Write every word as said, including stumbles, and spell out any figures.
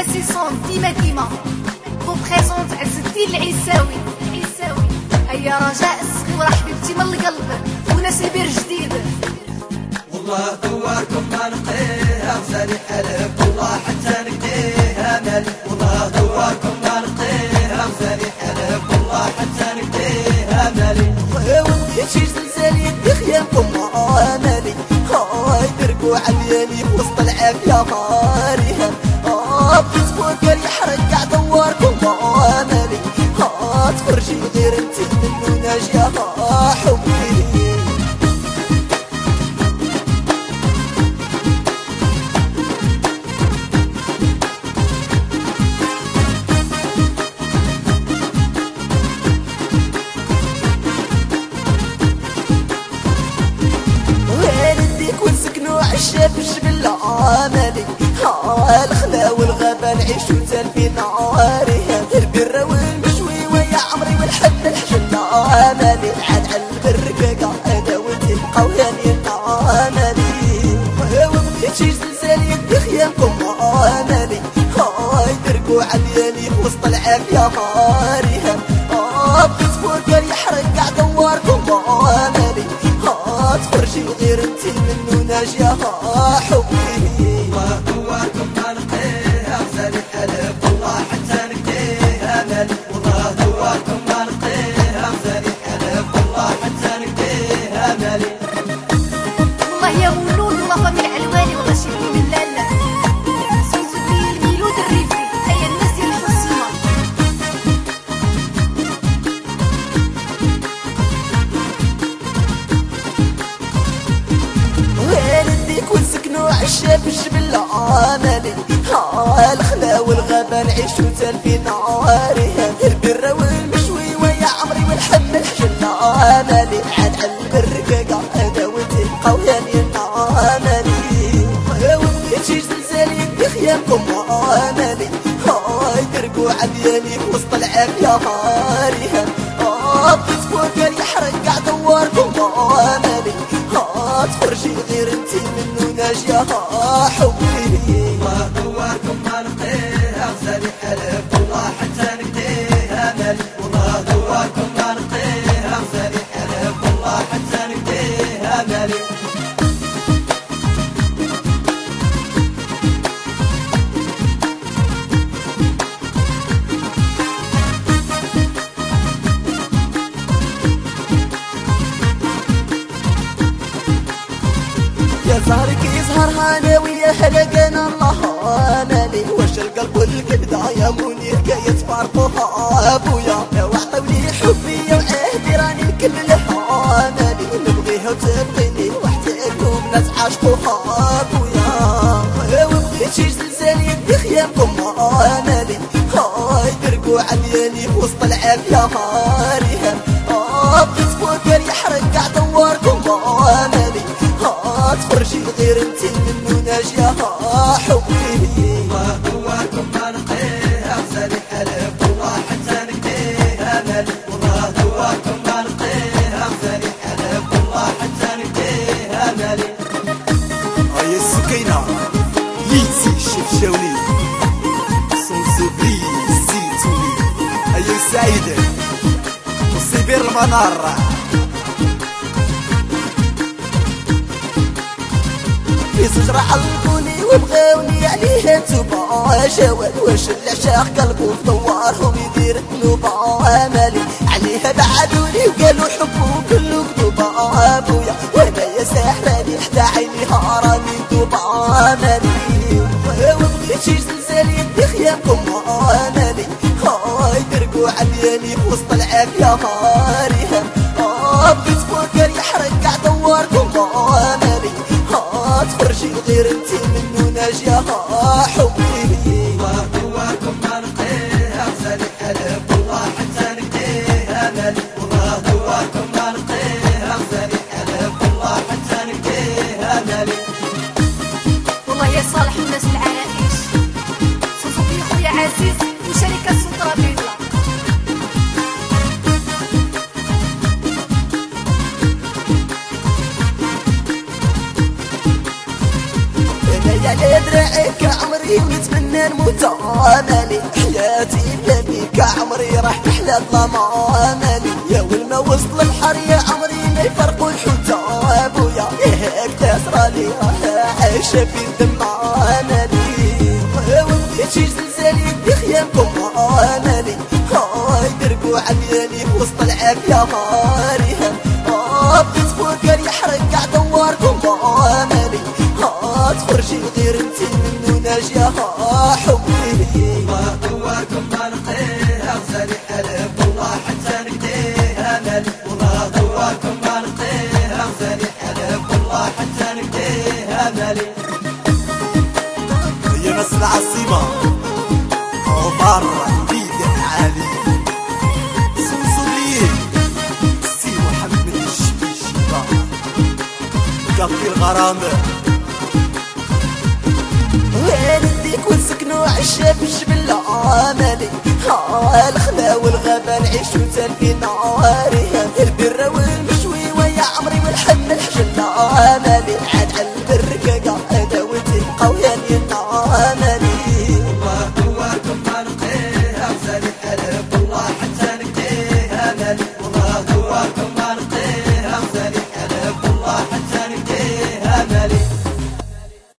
الاسيسون ديما ديما وبخيصونت عز الدين العيساوي العيساوي. هيا رجاء الصغيرة حبيبتي من القلب وناس البير جديد. والله دواركم ما نقيها وسالي حلف والله حتى نقديها مالي. والله دواركم ما نقيها وسالي حلف والله حتى نقديها مالي. وبغيت شي زلزال يدي خيامكم مالي. هاي درقوا عديالي وسط العافية ماريها. اه بغيت فوكر يحرق كاع دواركم مالي. ها تخرجي غير انتي منو ناجية حبي. عشاب الجبل عملي. ها الخلا والغابة نعيشو تالفي ناريها. البرة والمشوي ويا عمري والحب الحجل عملي. عاد على البركاكا اداوتي بقاوياني عملي. وبغيت شي زلزال يدي خيامكم عملي. هاي درقوا عديالي وسط العافية ماريها. ها بغيت فوكر يحرق كاع دواركم عملي. ها تخرجي غير انتي منو ناجية حبي. والله دواركم ما نقيها وسالي حلف والله حتى نقديها مالي. والله دواركم ما نقيها وسالي حلف والله حتى نقديها مالي. والله يا مولود والله فمي العلواني والله شيخي من لالا سوزو بيه الميلود الريفي. هيا الناس ديال الحسيمة ونسكنو عشاب الجبل عملي. ها الخلا والغابة نعيشو تالفي ناريها. البرة والمشوي ويا عمري والحب الحجل عملي. عاد على البركاكا اداوتي بقاوياني عملي. وبغيت شي زلزال يدي خيامكم عملي. هاي درقوا عديالي وسط العافية ماريها. ها بغيت فوكر يحرق كاع دواركم عملي. ها تخرجي غير انتي منو ناجية حبي. والله دواركم ما نقيها وسالي حلف والله حتى نقديها مالي. والله دواركم ما نقيها وسالي حلف والله حتى نقديها مالي. يا زهرك يزهر هانا ويا هلقنا الله مالي. واش القلب والكبدة يا منير كي تفارقوها ابويا. وعطوني حبي وعهدي راني الكل لها مالي. نبغيها وتبغيني واحتاج ناس عاشقوها ابويا. وبغيت شي زلزال يدي خيامكم مالي. هاي درقوا عديالي وسط العافية ماريها. اه بغيت فوكر يحرق كاع دواركم مالي. ها تخرجي غير انتي منو ناجية حبي. والله دواركم ما نقيها وسالي حلف والله حتى نقديها مالي. والله دواركم ما نقيها وسالي حلف والله حتى نقديها مالي. هيا السكينة ليتي شفشاوني سنسبلي زيتوني. هيا السعيدة وصيبير المنار. في شجرة علقوني وبغاوني عليها نتوبة جواد. واش العشاق قلبو في دوارهم يدير تنوبة مالي. عليها بعدوني وقالوا حبو كلو كذوبة ابويا. وانايا ساحراني حتى عينيها راني ندوبة مالي. وبغيت شي زلزال يدي خيامكم مالي. هاي درقوا عديالي وسط العافية ماريها. اه بغيت فوكر يحرق كاع دواركم مالي. ها تخرجي غير انتي منو ناجية حبي. والله دواركم ما نقيها وسالي حلف والله حتى نقديها مالي. والله دواركم ما نقيها وسالي حلف والله حتى نقديها مالي. والله يا صالح الناس العرائش صوصو خويا عزيز وشركة سطرة بيضلا. يا دراعك عمري وحدي ونتمنى نموت امالي حياتي بلا بيك عمري راح تحلى ظلام امالي يا والما وصل البحر يا عمري ما يفرقوا الحوت ابويا ياك تسرالي راح عايشه في دم امالي ولدي شي زلزالي يدي خيامكم امالي هاي درقوا عمياني وسط العافيه ماريها بغيت فوق يحرق قاع دواركم امالي ها تخرجي غير انتي منو ناجيه حبي والله دواركم ما نقضيه غزالي حلف والله حتى نقضيه امالي والله دواركم ما نقضيه غزالي حلف والله حتى نقضيه امالي هي ناس العاصمة عمر بيد علي سوسولي سي محمد الشبيشبة كافي الغرامة وين نديك ونسكنو عشا في الجبل امالي ها الخلا والغابة نعيشو تالفي ناري البرة والمشوي ويا عمري والحم الحجل امالي عاد على البركة قاعدة ودي قوياني النعامة